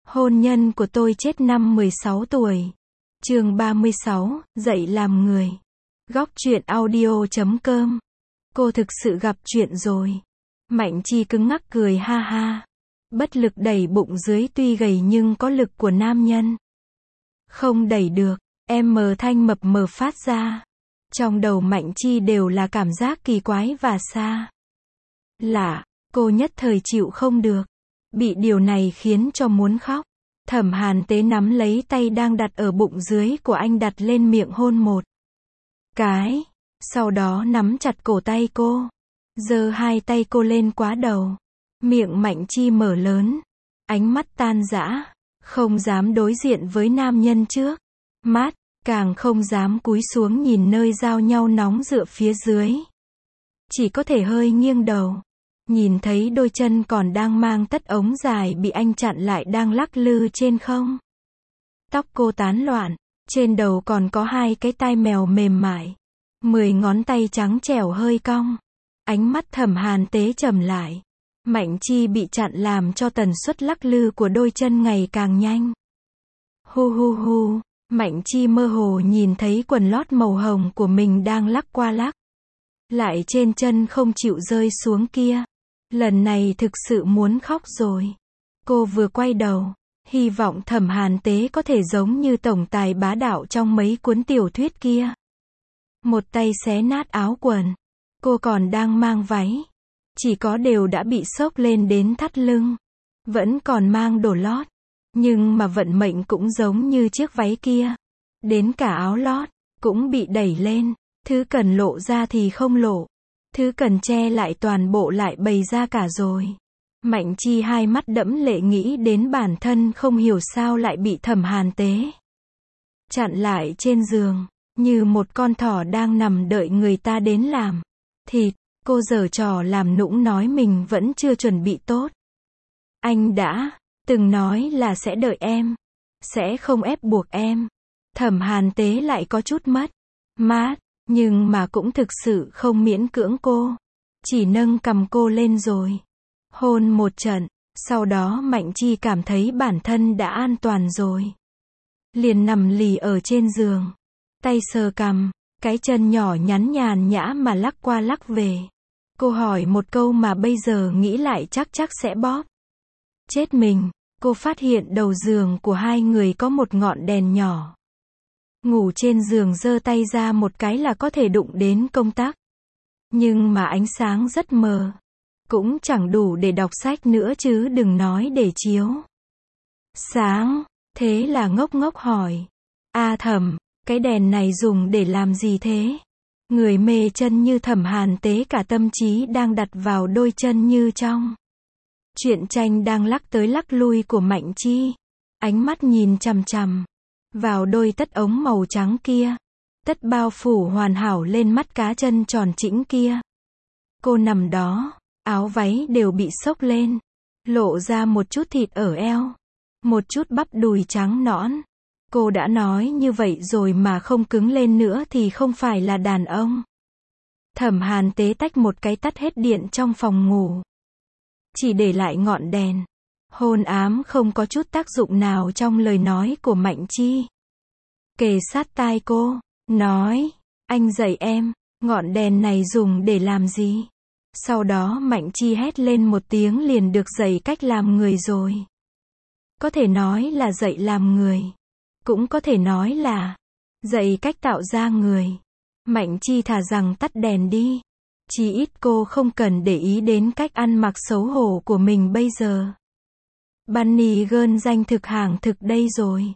Hôn nhân của tôi chết năm 16 tuổi. Chương 36, dậy làm người. Góc truyện audio.com. Cô thực sự gặp chuyện rồi. Mạnh Chi cứng ngắc cười ha ha. Bất lực đẩy bụng dưới tuy gầy nhưng có lực của nam nhân. Không đẩy được, em mờ thanh mập mờ phát ra. Trong đầu Mạnh Chi đều là cảm giác kỳ quái và xa lạ, cô nhất thời chịu không được. Bị điều này khiến cho muốn khóc. Thẩm Hàn Tế nắm lấy tay đang đặt ở bụng dưới của anh đặt lên miệng hôn một cái. Sau đó nắm chặt cổ tay cô. Giơ hai tay cô lên quá đầu. Miệng Mạnh Chi mở lớn. Ánh mắt tan rã. Không dám đối diện với nam nhân trước mắt. Càng không dám cúi xuống nhìn nơi giao nhau nóng rựa phía dưới. Chỉ có thể hơi nghiêng đầu. Nhìn thấy đôi chân còn đang mang tất ống dài bị anh chặn lại đang lắc lư trên không. Tóc cô tán loạn. Trên đầu còn có hai cái tai mèo mềm mại. 10 ngón tay trắng trẻo hơi cong. Ánh mắt Thẩm Hàn Tế trầm lại. Mạnh Chi bị chặn làm cho tần suất lắc lư của đôi chân ngày càng nhanh. Hu hu hu. Mạnh Chi mơ hồ nhìn thấy quần lót màu hồng của mình đang lắc qua lắc lại trên chân không chịu rơi xuống kia. Lần này thực sự muốn khóc rồi. Cô vừa quay đầu, hy vọng Thẩm Hàn Tế có thể giống như tổng tài bá đạo trong mấy cuốn tiểu thuyết kia. Một tay xé nát áo quần. Cô còn đang mang váy. Chỉ có đều đã bị xốc lên đến thắt lưng. Vẫn còn mang đồ lót. Nhưng mà vận mệnh cũng giống như chiếc váy kia. Đến cả áo lót, cũng bị đẩy lên. Thứ cần lộ ra thì không lộ. Thứ cần che lại toàn bộ lại bày ra cả rồi. Mạnh Chi hai mắt đẫm lệ nghĩ đến bản thân không hiểu sao lại bị Thẩm Hàn Tế chặn lại trên giường. Như một con thỏ đang nằm đợi người ta đến làm thịt. Cô giở trò làm nũng nói mình vẫn chưa chuẩn bị tốt. Anh đã từng nói là sẽ đợi em. Sẽ không ép buộc em. Thẩm Hàn Tế lại có chút mất mát. Nhưng mà cũng thực sự không miễn cưỡng cô. Chỉ nâng cầm cô lên rồi. Hôn một trận. Sau đó Mạnh Chi cảm thấy bản thân đã an toàn rồi. Liền nằm lì ở trên giường. Tay sờ cằm. Cái chân nhỏ nhắn nhàn nhã mà lắc qua lắc về. Cô hỏi một câu mà bây giờ nghĩ lại chắc sẽ bóp chết mình. Cô phát hiện đầu giường của hai người có một ngọn đèn nhỏ. Ngủ trên giường giơ tay ra một cái là có thể đụng đến công tắc. Nhưng mà ánh sáng rất mờ. Cũng chẳng đủ để đọc sách nữa chứ đừng nói để chiếu sáng. Thế là ngốc ngốc hỏi. Thẩm, cái đèn này dùng để làm gì thế? Người mê chân như Thẩm Hàn Tế cả tâm trí đang đặt vào đôi chân như trong truyện tranh đang lắc tới lắc lui của Mạnh Chi. Ánh mắt nhìn chằm chằm vào đôi tất ống màu trắng kia. Tất bao phủ hoàn hảo lên mắt cá chân tròn chỉnh kia. Cô nằm đó, áo váy đều bị xốc lên. Lộ ra một chút thịt ở eo. Một chút bắp đùi trắng nõn. Cô đã nói như vậy rồi mà không cứng lên nữa thì không phải là đàn ông. Thẩm Hàn Tế tách một cái tắt hết điện trong phòng ngủ. Chỉ để lại ngọn đèn. Hôn ám không có chút tác dụng nào trong lời nói của Mạnh Chi. Kề sát tai cô, nói, anh dạy em, ngọn đèn này dùng để làm gì? Sau đó Mạnh Chi hét lên một tiếng liền được dạy cách làm người rồi. Có thể nói là dạy làm người. Cũng có thể nói là dạy cách tạo ra người. Mạnh Chi thà rằng tắt đèn đi. Chỉ ít cô không cần để ý đến cách ăn mặc xấu hổ của mình bây giờ. Bunny Girl danh thực hàng thực đây rồi.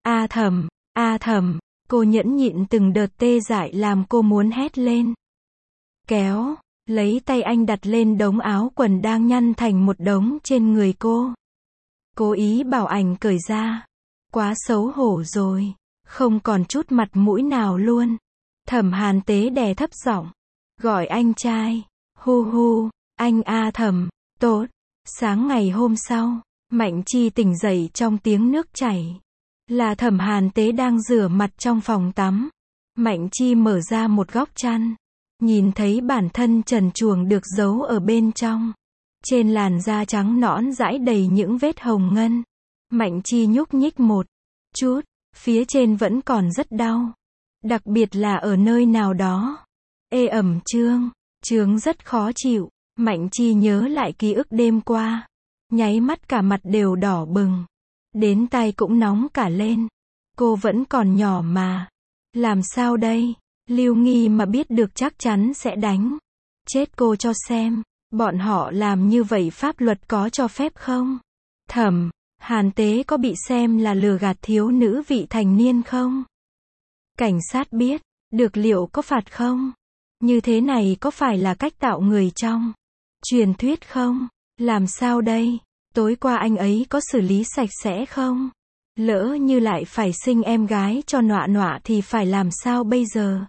Thẩm, cô nhẫn nhịn từng đợt tê dại làm cô muốn hét lên. Kéo, lấy tay anh đặt lên đống áo quần đang nhăn thành một đống trên người cô. Cố ý bảo ảnh cởi ra. Quá xấu hổ rồi. Không còn chút mặt mũi nào luôn. Thẩm Hàn Tế đè thấp giọng. Gọi anh trai. Hu hu, anh Thẩm, tốt. Sáng ngày hôm sau. Mạnh Chi tỉnh dậy trong tiếng nước chảy. Là Thẩm Hàn Tế đang rửa mặt trong phòng tắm. Mạnh Chi mở ra một góc chăn. Nhìn thấy bản thân trần truồng được giấu ở bên trong. Trên làn da trắng nõn dãi đầy những vết hồng ngân. Mạnh Chi nhúc nhích một chút, phía trên vẫn còn rất đau. Đặc biệt là ở nơi nào đó. Ê ẩm trướng rất khó chịu. Mạnh Chi nhớ lại ký ức đêm qua. Nháy mắt cả mặt đều đỏ bừng. Đến tay cũng nóng cả lên. Cô vẫn còn nhỏ mà. Làm sao đây? Lưu Nghi mà biết được chắc chắn sẽ đánh chết cô cho xem. Bọn họ làm như vậy pháp luật có cho phép không? Thẩm Hàn Tế có bị xem là lừa gạt thiếu nữ vị thành niên không? Cảnh sát biết được liệu có phạt không? Như thế này có phải là cách tạo người trong truyền thuyết không? Làm sao đây? Tối qua anh ấy có xử lý sạch sẽ không? Lỡ như lại phải sinh em gái cho nọa nọa thì phải làm sao bây giờ?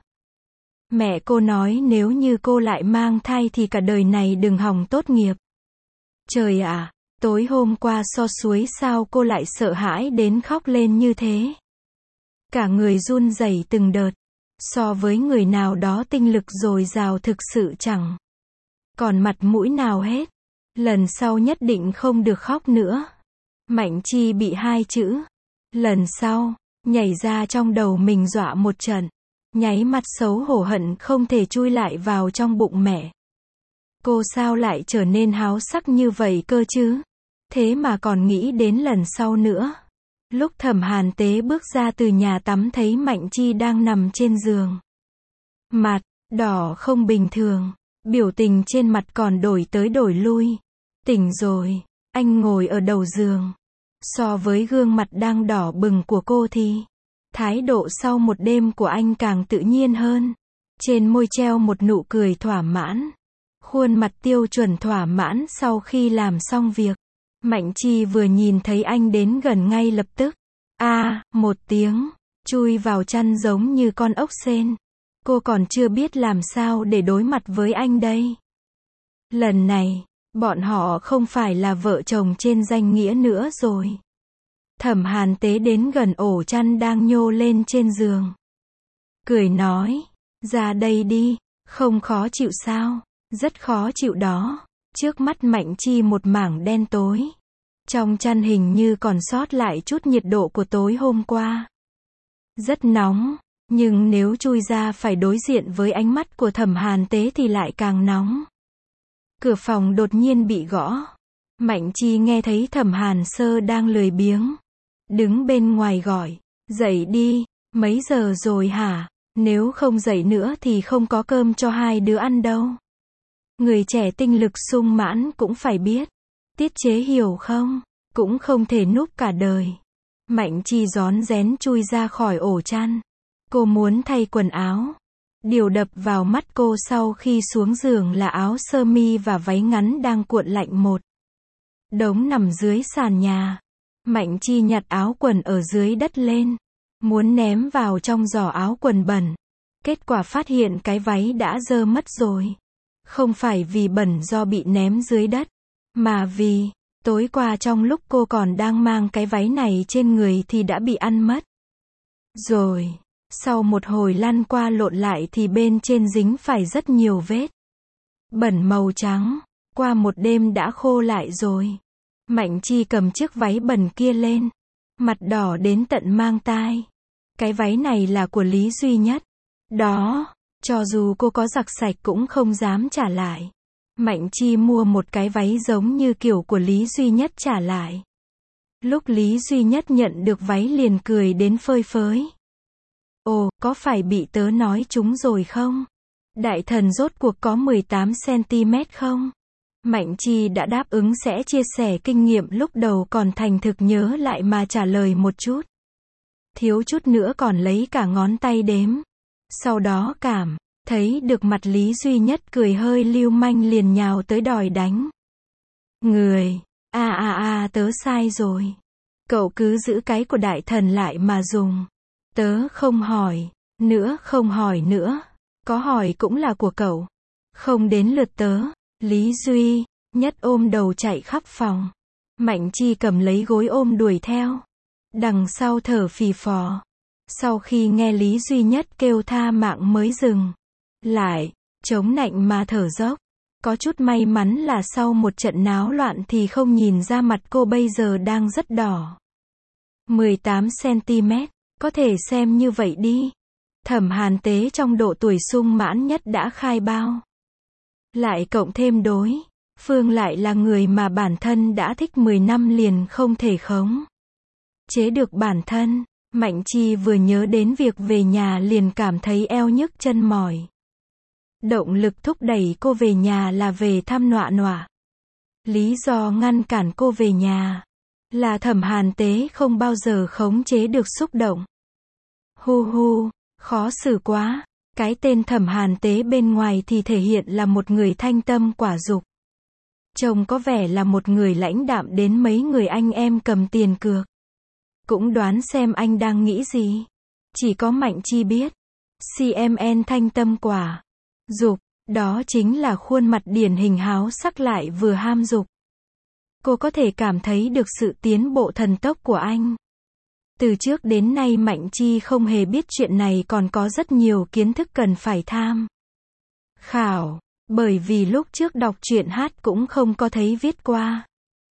Mẹ cô nói nếu như cô lại mang thai thì cả đời này đừng hòng tốt nghiệp. Trời ạ, tối hôm qua so suối sao cô lại sợ hãi đến khóc lên như thế? Cả người run rẩy từng đợt. So với người nào đó tinh lực dồi dào thực sự chẳng còn mặt mũi nào hết. Lần sau nhất định không được khóc nữa. Mạnh Chi bị hai chữ lần sau nhảy ra trong đầu mình dọa một trận. Nháy mắt xấu hổ hận không thể chui lại vào trong bụng mẹ. Cô sao lại trở nên háo sắc như vậy cơ chứ? Thế mà còn nghĩ đến lần sau nữa. Lúc Thẩm Hàn Tế bước ra từ nhà tắm thấy Mạnh Chi đang nằm trên giường. Mặt đỏ không bình thường. Biểu tình trên mặt còn đổi tới đổi lui. Tỉnh rồi. Anh ngồi ở đầu giường. So với gương mặt đang đỏ bừng của cô thì thái độ sau một đêm của anh càng tự nhiên hơn. Trên môi treo một nụ cười thỏa mãn. Khuôn mặt tiêu chuẩn thỏa mãn sau khi làm xong việc. Mạnh Chi vừa nhìn thấy anh đến gần ngay lập tức. Một tiếng. Chui vào chăn giống như con ốc sên. Cô còn chưa biết làm sao để đối mặt với anh đây. Lần này, bọn họ không phải là vợ chồng trên danh nghĩa nữa rồi. Thẩm Hàn Tế đến gần ổ chăn đang nhô lên trên giường. Cười nói, ra đây đi, không khó chịu sao? Rất khó chịu đó. Trước mắt Mạnh Chi một mảng đen tối. Trong chăn hình như còn sót lại chút nhiệt độ của tối hôm qua. Rất nóng, nhưng nếu chui ra phải đối diện với ánh mắt của Thẩm Hàn Tế thì lại càng nóng. Cửa phòng đột nhiên bị gõ. Mạnh Chi nghe thấy Thẩm Hàn Sơ đang lười biếng đứng bên ngoài gọi, dậy đi, mấy giờ rồi hả? Nếu không dậy nữa thì không có cơm cho hai đứa ăn đâu. Người trẻ tinh lực sung mãn cũng phải biết tiết chế hiểu không? Cũng không thể núp cả đời. Mạnh Chi rón rén chui ra khỏi ổ chăn. Cô muốn thay quần áo. Điều đập vào mắt cô sau khi xuống giường là áo sơ mi và váy ngắn đang cuộn lạnh một đống nằm dưới sàn nhà. Mạnh Chi nhặt áo quần ở dưới đất lên. Muốn ném vào trong giỏ áo quần bẩn. Kết quả phát hiện cái váy đã dơ mất rồi. Không phải vì bẩn do bị ném dưới đất. Mà vì, tối qua trong lúc cô còn đang mang cái váy này trên người thì đã bị ăn mất. Rồi, sau một hồi lăn qua lộn lại thì bên trên dính phải rất nhiều vết bẩn màu trắng. Qua một đêm đã khô lại rồi. Mạnh Chi cầm chiếc váy bẩn kia lên. Mặt đỏ đến tận mang tai. Cái váy này là của Lý Duy Nhất. Đó, cho dù cô có giặt sạch cũng không dám trả lại. Mạnh Chi mua một cái váy giống như kiểu của Lý Duy Nhất trả lại. Lúc Lý Duy Nhất nhận được váy liền cười đến phơi phới. Ồ, có phải bị tớ nói trúng rồi không? Đại thần rốt cuộc có 18 cm không? Mạnh Chi đã đáp ứng sẽ chia sẻ kinh nghiệm lúc đầu còn thành thực nhớ lại mà trả lời một chút. Thiếu chút nữa còn lấy cả ngón tay đếm. Sau đó cảm thấy được mặt Lý Duy Nhất cười hơi lưu manh liền nhào tới đòi đánh người. Tớ sai rồi. Cậu cứ giữ cái của đại thần lại mà dùng. Tớ không hỏi nữa. Có hỏi cũng là của cậu. Không đến lượt tớ. Lý Duy Nhất ôm đầu chạy khắp phòng. Mạnh Chi cầm lấy gối ôm đuổi theo. Đằng sau thở phì phò. Sau khi nghe Lý Duy Nhất kêu tha mạng mới dừng lại, chống nạnh mà thở dốc. Có chút may mắn là sau một trận náo loạn thì không nhìn ra mặt cô bây giờ đang rất đỏ. 18cm, có thể xem như vậy đi. Thẩm Hàn Tế trong độ tuổi sung mãn nhất đã khai bao. Lại cộng thêm đối phương lại là người mà bản thân đã thích 10 năm liền không thể khống chế được bản thân. Mạnh Chi vừa nhớ đến việc về nhà liền cảm thấy eo nhức chân mỏi. Động lực thúc đẩy cô về nhà là về thăm Nọa Nọa. Lý do ngăn cản cô về nhà là Thẩm Hàn Tế không bao giờ khống chế được xúc động. Hu hu, khó xử quá. Cái tên Thẩm Hàn Tế bên ngoài thì thể hiện là một người thanh tâm quả dục. Trông có vẻ là một người lãnh đạm đến mấy người anh em cầm tiền cược. Cũng đoán xem anh đang nghĩ gì. Chỉ có Mạnh Chi biết. CMN thanh tâm quả dục, đó chính là khuôn mặt điển hình háo sắc lại vừa ham dục. Cô có thể cảm thấy được sự tiến bộ thần tốc của anh. Từ trước đến nay Mạnh Chi không hề biết chuyện này còn có rất nhiều kiến thức cần phải tham khảo, bởi vì lúc trước đọc truyện hát cũng không có thấy viết qua.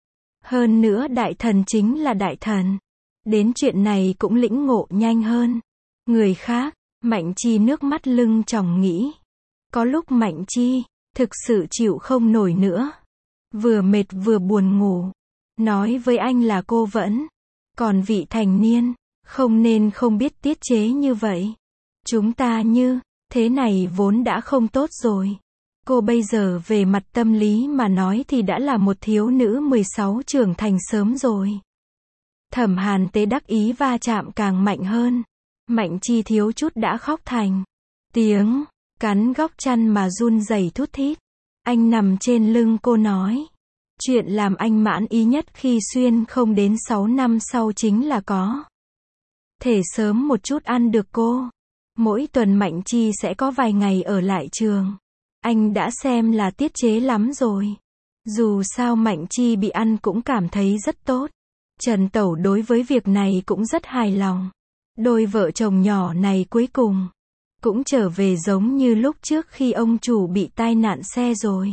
Hơn nữa đại thần chính là đại thần. Đến chuyện này cũng lĩnh ngộ nhanh hơn người khác. Mạnh Chi nước mắt lưng tròng nghĩ. Có lúc Mạnh Chi thực sự chịu không nổi nữa. Vừa mệt vừa buồn ngủ. Nói với anh là cô vẫn còn vị thành niên, không nên không biết tiết chế như vậy. Chúng ta như thế này vốn đã không tốt rồi. Cô bây giờ về mặt tâm lý mà nói thì đã là một thiếu nữ 16 trưởng thành sớm rồi. Thẩm Hàn Tế đắc ý va chạm càng mạnh hơn. Mạnh Chi thiếu chút đã khóc thành tiếng, cắn góc chăn mà run rẩy thút thít. Anh nằm trên lưng cô nói. Chuyện làm anh mãn ý nhất khi xuyên không đến 6 năm sau chính là có thể sớm một chút ăn được cô. Mỗi tuần Mạnh Chi sẽ có vài ngày ở lại trường. Anh đã xem là tiết chế lắm rồi. Dù sao Mạnh Chi bị ăn cũng cảm thấy rất tốt. Trần Tẩu đối với việc này cũng rất hài lòng. Đôi vợ chồng nhỏ này cuối cùng cũng trở về giống như lúc trước khi ông chủ bị tai nạn xe rồi.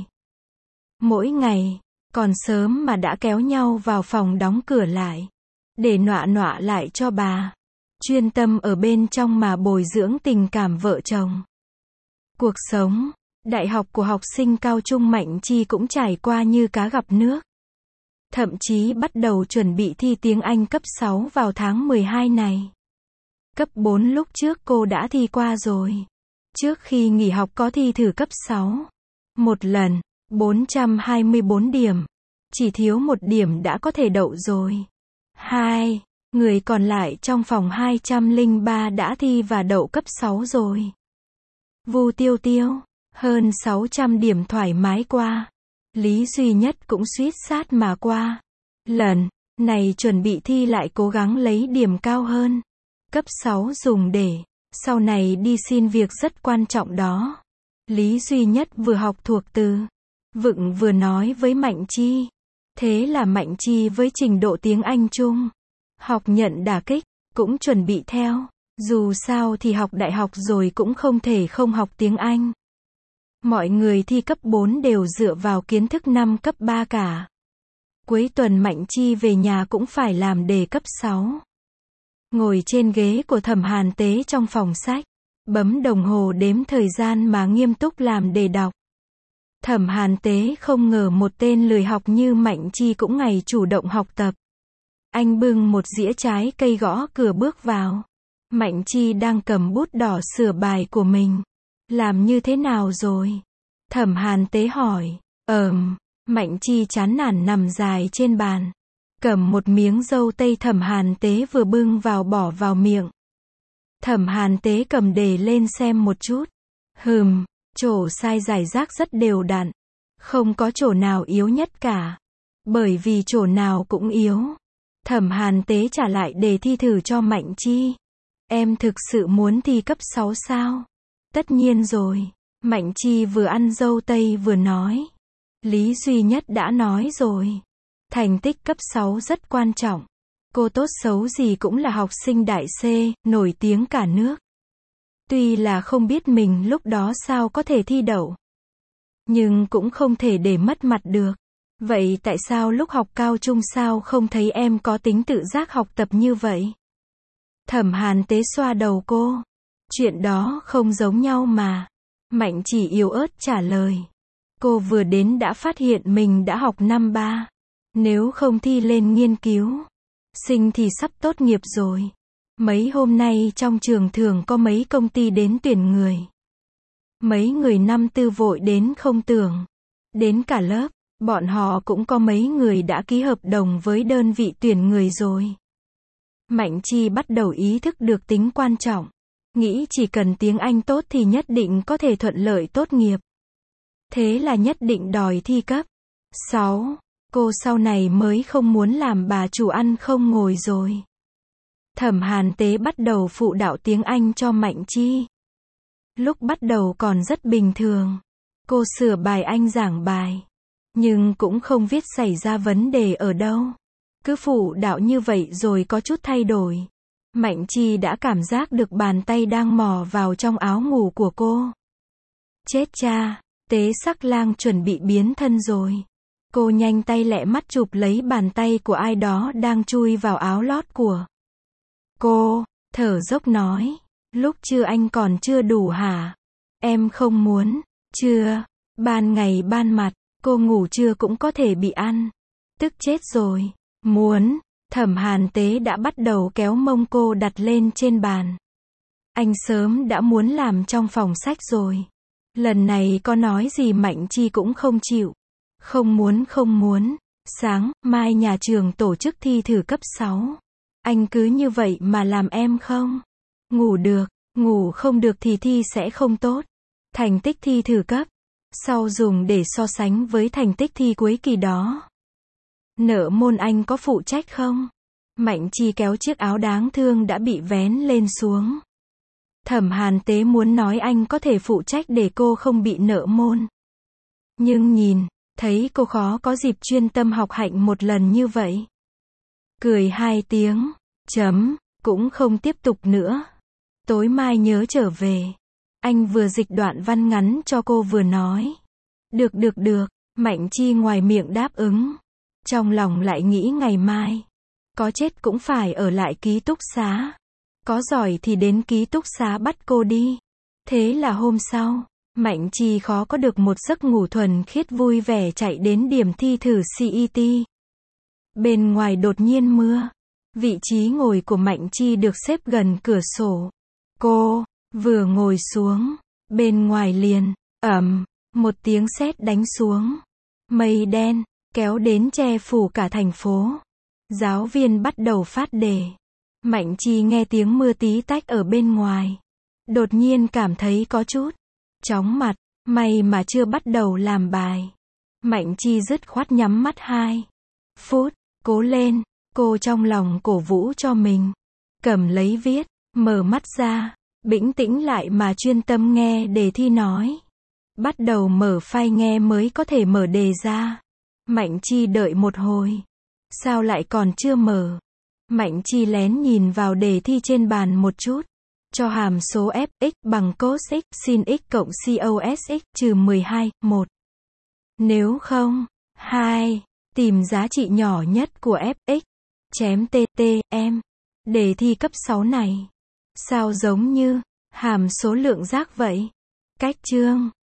Mỗi ngày còn sớm mà đã kéo nhau vào phòng đóng cửa lại. Để Nọa Nọa lại cho bà. Chuyên tâm ở bên trong mà bồi dưỡng tình cảm vợ chồng. Cuộc sống đại học của học sinh cao trung Mạnh Chi cũng trải qua như cá gặp nước. Thậm chí bắt đầu chuẩn bị thi tiếng Anh cấp 6 vào tháng 12 này. Cấp 4 lúc trước cô đã thi qua rồi. Trước khi nghỉ học có thi thử cấp 6. Một lần, 424 điểm. Chỉ thiếu một điểm đã có thể đậu rồi. Hai người còn lại trong phòng 203 đã thi và đậu cấp 6 rồi. Vu Tiêu Tiêu, hơn 600 điểm thoải mái qua. Lý Duy Nhất cũng suýt sát mà qua. Lần này chuẩn bị thi lại cố gắng lấy điểm cao hơn. Cấp 6 dùng để sau này đi xin việc rất quan trọng đó. Lý Duy Nhất vừa học thuộc từ vựng vừa nói với Mạnh Chi. Thế là Mạnh Chi với trình độ tiếng Anh Trung học nhận đả kích, cũng chuẩn bị theo. Dù sao thì học đại học rồi cũng không thể không học tiếng Anh. Mọi người thi cấp 4 đều dựa vào kiến thức năm cấp 3 cả. Cuối tuần Mạnh Chi về nhà cũng phải làm đề cấp 6. Ngồi trên ghế của Thẩm Hàn Tế trong phòng sách, bấm đồng hồ đếm thời gian mà nghiêm túc làm đề đọc. Thẩm Hàn Tế không ngờ một tên lười học như Mạnh Chi cũng ngày chủ động học tập. Anh bưng một dĩa trái cây gõ cửa bước vào. Mạnh Chi đang cầm bút đỏ sửa bài của mình. Làm như thế nào rồi? Thẩm Hàn Tế hỏi. Mạnh Chi chán nản nằm dài trên bàn. Cầm một miếng dâu tây Thẩm Hàn Tế vừa bưng vào bỏ vào miệng. Thẩm Hàn Tế cầm đề lên xem một chút. Chỗ sai giải rác rất đều đặn. Không có chỗ nào yếu nhất cả. Bởi vì chỗ nào cũng yếu. Thẩm Hàn Tế trả lại đề thi thử cho Mạnh Chi. Em thực sự muốn thi cấp 6 sao? Tất nhiên rồi. Mạnh Chi vừa ăn dâu tây vừa nói. Lý Duy Nhất đã nói rồi. Thành tích cấp 6 rất quan trọng. Cô tốt xấu gì cũng là học sinh đại C, nổi tiếng cả nước. Tuy là không biết mình lúc đó sao có thể thi đậu. Nhưng cũng không thể để mất mặt được. Vậy tại sao lúc học cao trung sao không thấy em có tính tự giác học tập như vậy? Thẩm Hàn Tế xoa đầu cô. Chuyện đó không giống nhau mà. Mạnh Chỉ yếu ớt trả lời. Cô vừa đến đã phát hiện mình đã học năm 3. Nếu không thi lên nghiên cứu sinh thì sắp tốt nghiệp rồi. Mấy hôm nay trong trường thường có mấy công ty đến tuyển người. Mấy người năm 4 vội đến không tưởng. Đến cả lớp, bọn họ cũng có mấy người đã ký hợp đồng với đơn vị tuyển người rồi. Mạnh Chi bắt đầu ý thức được tính quan trọng. Nghĩ chỉ cần tiếng Anh tốt thì nhất định có thể thuận lợi tốt nghiệp. Thế là nhất định đòi thi cấp 6. Cô sau này mới không muốn làm bà chủ ăn không ngồi rồi. Thẩm Hàn Tế bắt đầu phụ đạo tiếng Anh cho Mạnh Chi. Lúc bắt đầu còn rất bình thường. Cô sửa bài anh giảng bài. Nhưng cũng không viết xảy ra vấn đề ở đâu. Cứ phụ đạo như vậy rồi có chút thay đổi. Mạnh Chi đã cảm giác được bàn tay đang mò vào trong áo ngủ của cô. Chết cha, Tế Sắc Lang chuẩn bị biến thân rồi. Cô nhanh tay lẹ mắt chụp lấy bàn tay của ai đó đang chui vào áo lót của cô, thở dốc nói, lúc trưa anh còn chưa đủ hả? Em không muốn, chưa, ban ngày ban mặt, cô ngủ trưa cũng có thể bị ăn. Tức chết rồi, muốn, Thẩm Hàn Tế đã bắt đầu kéo mông cô đặt lên trên bàn. Anh sớm đã muốn làm trong phòng sách rồi. Lần này có nói gì Mạnh Chi cũng không chịu. Không muốn, sáng mai nhà trường tổ chức thi thử cấp 6. Anh cứ như vậy mà làm em không? Ngủ được, ngủ không được thì thi sẽ không tốt. Thành tích thi thử cấp sau dùng để so sánh với thành tích thi cuối kỳ đó. Nợ môn anh có phụ trách không? Mạnh Chi kéo chiếc áo đáng thương đã bị vén lên xuống. Thẩm Hàn Tế muốn nói anh có thể phụ trách để cô không bị nợ môn. Nhưng nhìn, thấy cô khó có dịp chuyên tâm học hạnh một lần như vậy. Cười 2 tiếng, cũng không tiếp tục nữa. Tối mai nhớ trở về. Anh vừa dịch đoạn văn ngắn cho cô vừa nói. Được, Mạnh Chi ngoài miệng đáp ứng. Trong lòng lại nghĩ ngày mai. Có chết cũng phải ở lại ký túc xá. Có giỏi thì đến ký túc xá bắt cô đi. Thế là hôm sau, Mạnh Chi khó có được một giấc ngủ thuần khiết vui vẻ chạy đến điểm thi thử CET. Bên ngoài đột nhiên mưa. Vị trí ngồi của Mạnh Chi được xếp gần cửa sổ. Cô vừa ngồi xuống, bên ngoài liền, một tiếng sét đánh xuống. Mây đen, kéo đến che phủ cả thành phố. Giáo viên bắt đầu phát đề. Mạnh Chi nghe tiếng mưa tí tách ở bên ngoài. Đột nhiên cảm thấy có chút chóng mặt, may mà chưa bắt đầu làm bài. Mạnh Chi dứt khoát nhắm mắt 2 phút, cố lên, cô trong lòng cổ vũ cho mình. Cầm lấy viết, mở mắt ra, bĩnh tĩnh lại mà chuyên tâm nghe đề thi nói. Bắt đầu mở file nghe mới có thể mở đề ra. Mạnh Chi đợi một hồi. Sao lại còn chưa mở? Mạnh Chi lén nhìn vào đề thi trên bàn một chút. Cho hàm số f(x) bằng cos x sin x cộng cos x trừ 12, 1. Nếu không, 2. Tìm giá trị nhỏ nhất của f(x) chém tt, em. Đề thi cấp 6 này. Sao giống như hàm số lượng giác vậy? Cách chương.